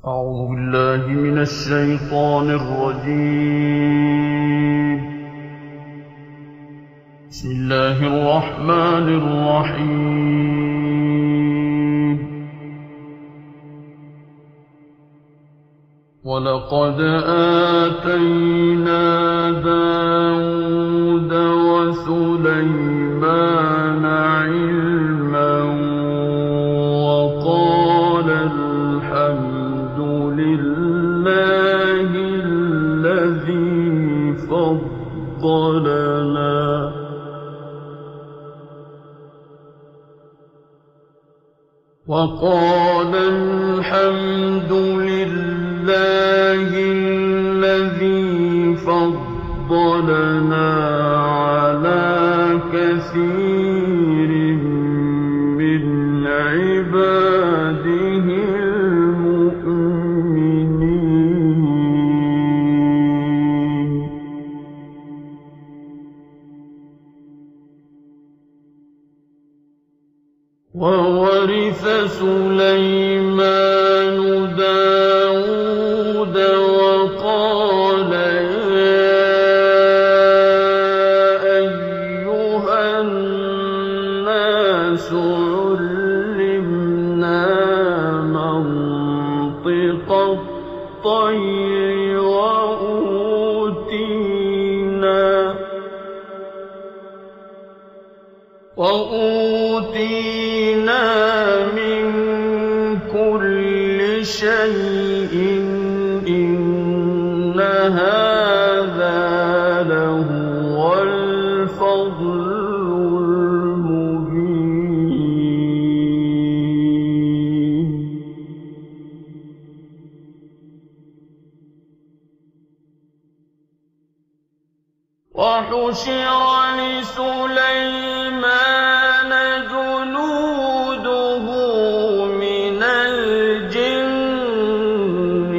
أعوذ بالله من الشيطان الرجيم. بسم الله الرحمن الرحيم. ولقد آتينا داود وسليمان علما وقال الحمد لله الذي فضلنا على كثير من عباده المؤمنين. وورث سليمان داود وقال يا أيها الناس علمنا منطق الطير وأوتينا من كل شيء إن هذا لهو الفضل المبين. وحشر لسليمان جنوده من الجن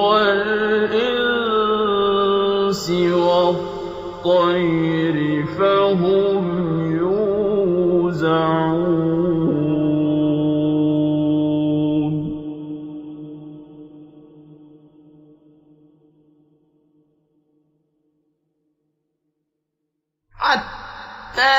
والإنس والطير فهم يوزعون. حتى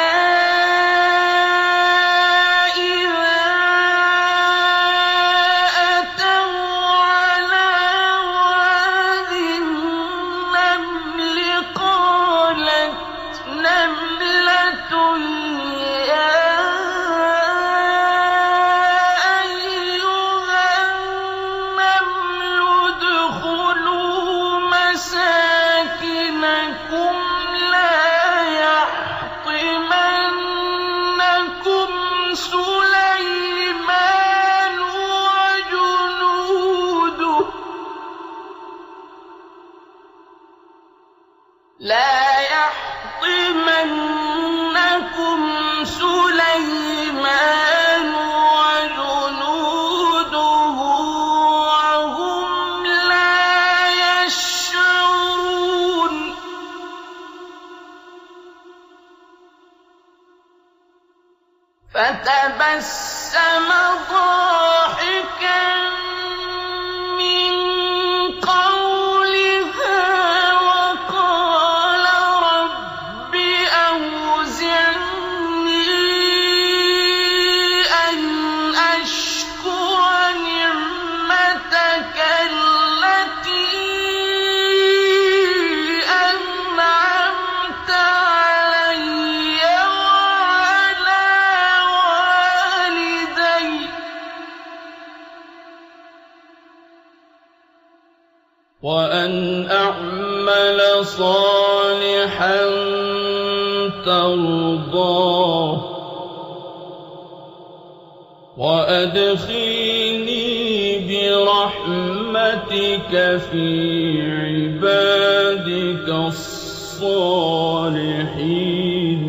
لا يحطمنكم سليمان وجنوده وهم لا يشعرون. فتبسم ضاحكا من قولها وقال رب أوزعني أن أشكر نعمتك التي أنعمت علي وعلى والدي وأن أعمل صالحا ترضاه وأدخلني برحمتك في عبادك الصالحين.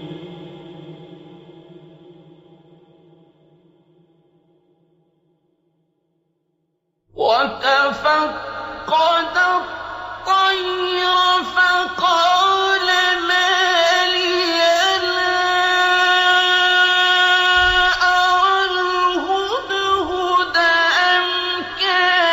وتفقد الطير فقال ما لي لا أرى الهدهد أم كان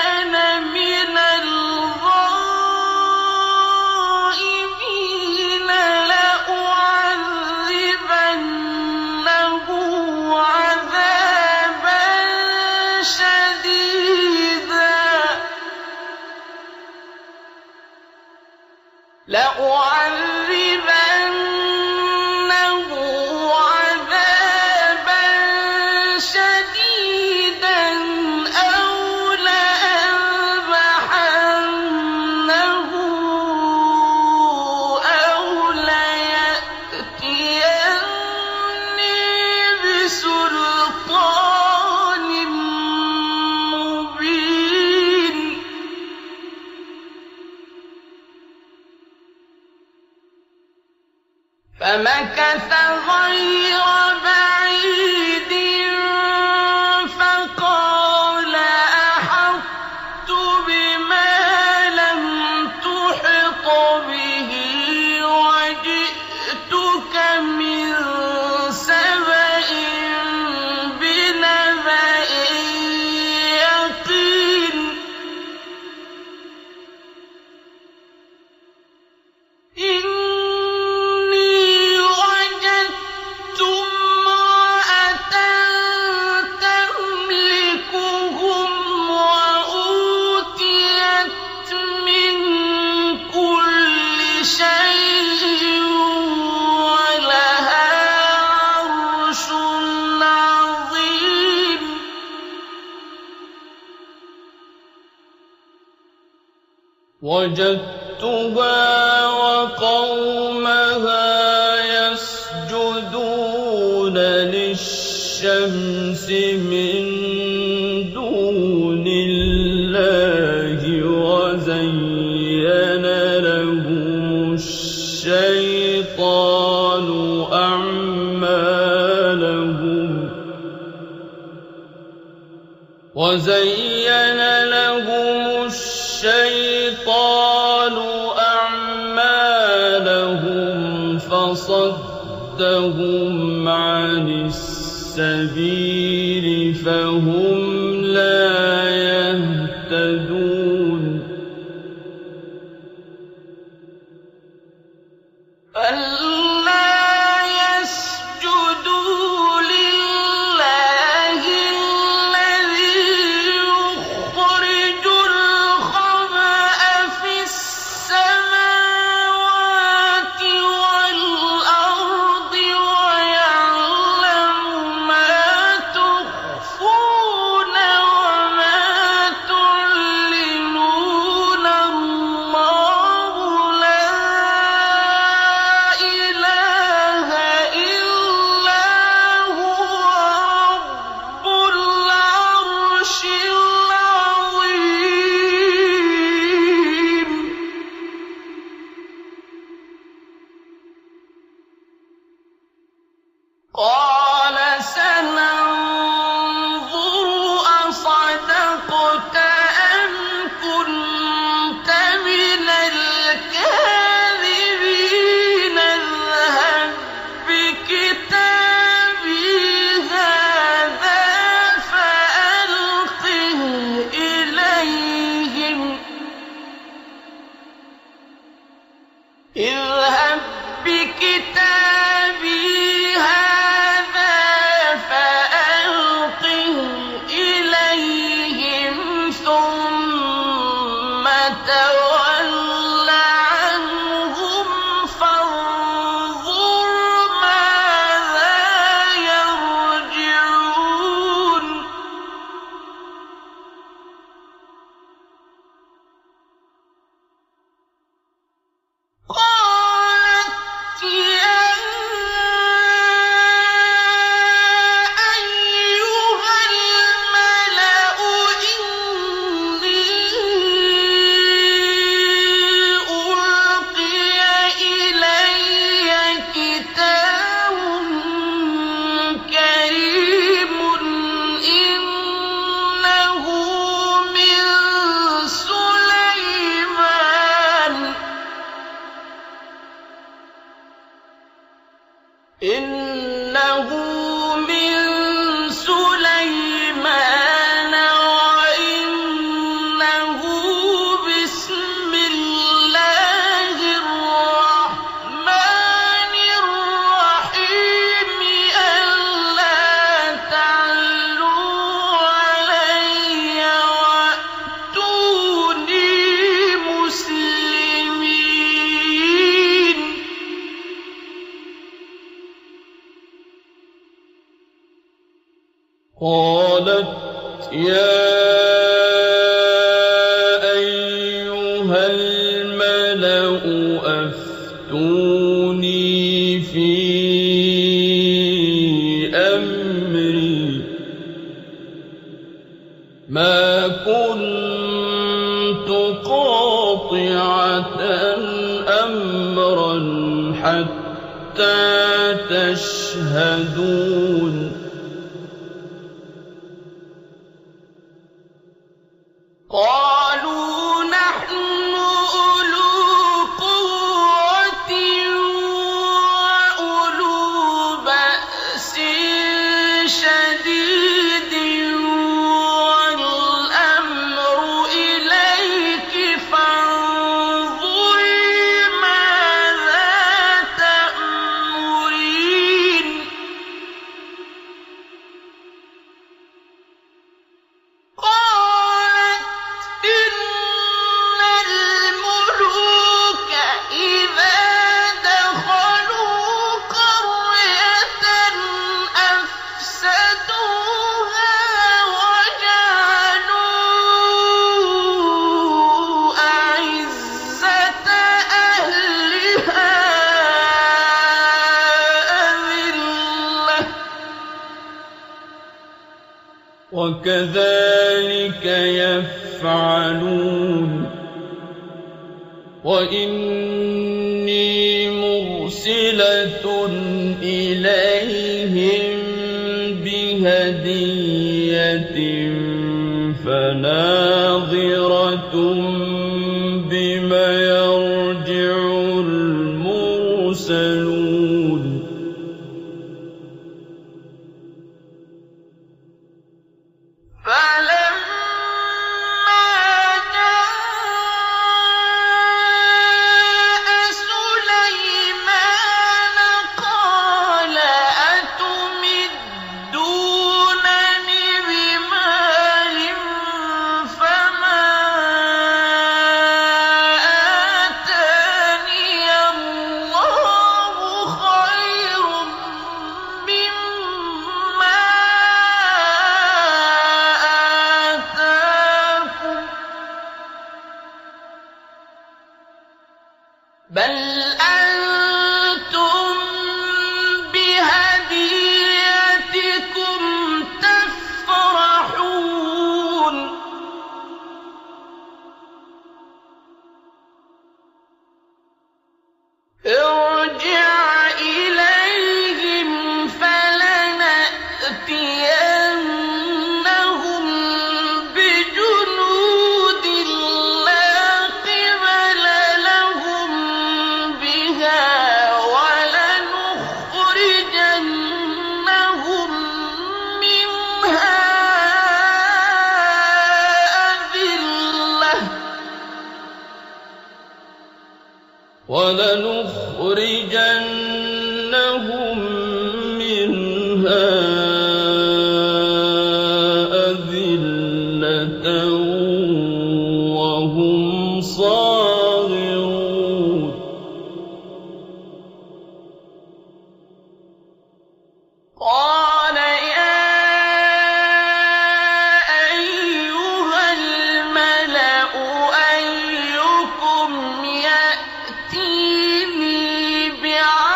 بِسُلْطَانٍ مُّبِينٍ فَمَكَثَ غَيْرَ بَعِيدٍ فَقَالَ أَحَطتُ بِمَا لَمْ تُحِطْ بِهِ وَجِئْتُكَ مِن سَبَإٍ بِنَبَإٍ يَقِينٍ وجدتها وقومها يسجدون للشمس من دون الله وزين لهم الشيطان أعمالهم فصدهم عن السبيل فهم لا يهتدون اذهب بكتابي هذا فألقه إليهم ثم تول عنهم فانظر ماذا يرجعون قالت يا أيها الملأ إني ألقي إلي كتاب كريم إنه من سليمان وإنه بسم الله الرحمن الرحيم ألا تعلوا علي وأتوني مسلمين قالت يا أيها الملأ أفتوني في أمري ما كنت قاطعة أمرا حتى تشهدون قالوا نحن أولو قوة وأولو بأس شديد والأمر إليك فانظري ماذا تأمرين قالت إن الملوك إذا دخلوا قرية أفسدوها وجعلوا أعزة أهلها أذلة وكذلك يفعلون وإني مرسلة إليهم بهدية فناظرة بما يرجع المرسلون فلما جاء سليمان قال أتمدونني بمال فما آتاني الله خير مما آتاكم بل أنتم بهديتكم تفرحون ارجع إليهم فلنأتينهم بجنود لا قبل لهم بها ولنخرجنهم منها أذلة وهم صاغرون قال يا أيها الملأ أيكم يأتيني بعرش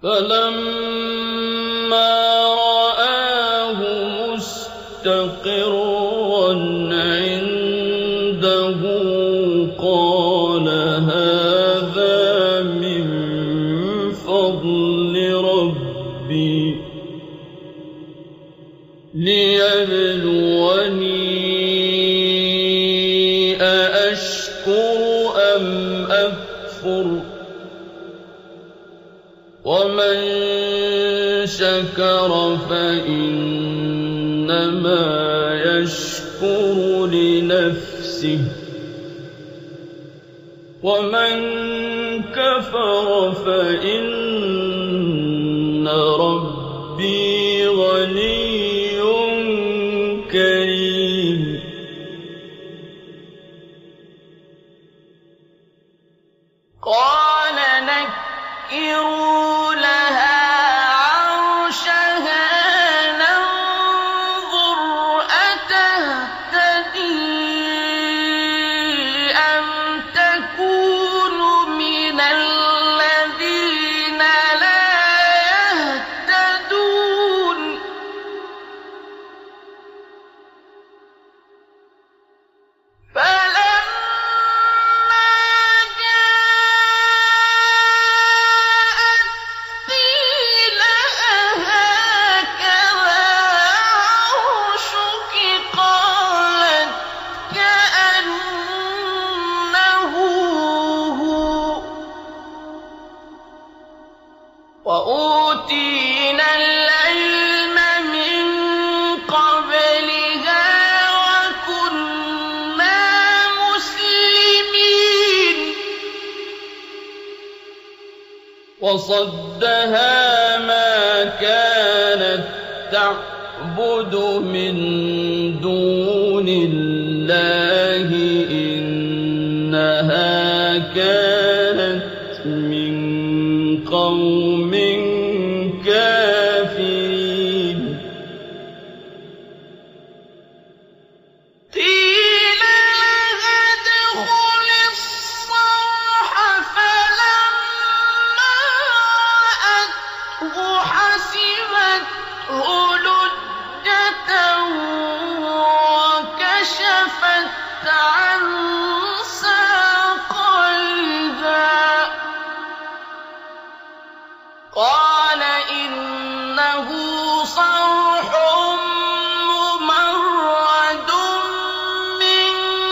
فَلَمَّا رَآهُ مُسْتَقِرًّا عِندَهُ قَالَ هَٰذَا مِن فَضْلِ رَبِّي لِيَبْلُوَنِي أَأَشْكُرُ أَمْ أَكْفُرُ ۖ وَمَن شَكَرَ فَإِنَّمَا يَشْكُرُ لِنَفْسِهِ ۖ وَمَن كَفَرَ فَإِنَّ رَبِّي غَنِيٌّ كَرِيمٌ. قَالَ نَكِّرُوا لَهَا عَرْشَهَا نَنظُرْ أَتَهْتَدِي أَمْ تَكُونُ مِنَ الَّذِينَ لَا يَهْتَدُونَ فَلَمَّا جَاءَتْ قِيلَ أَهَٰكَذَا عَرْشُكِ ۖ قَالَتْ كَأَنَّهُ هُوَ ۚ وَأُوتِينَا الْعِلْمَ مِن قَبْلِهَا وَكُنَّا مُسْلِمِينَ وَصَدَّهَا مَا كَانَت تَّعْبُدُ مِن دُونِ اللَّهِ ۖ إِنَّهَا كَانَتْ مِن قَوْمٍ كَافِرِينَ قِيلَ لَهَا ادْخُلِي الصَّرْحَ فَلَمَّا رَأَتْهُ حَسِبَتْهُ لُجَّةً وَكَشَفَتْ عَن سَاقَيْهَا ۚ قَالَ إِنَّهُ صَرْحٌ مُّمَرَّدٌ مِّن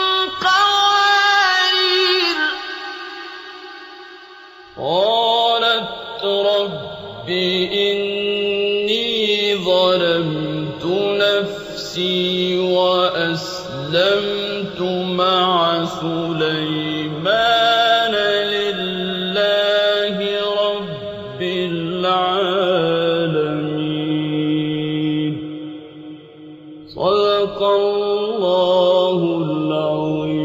قَوَارِيرَ قَالَتْ رَبِّ إِنِّي ظَلَمْتُ نَفْسِي وَأَسْلَمْتُ مَعَ سُلَيْمَانَ لِلَّهِ رَبِّ الْعَالَمِينَ. صدق الله العظيم.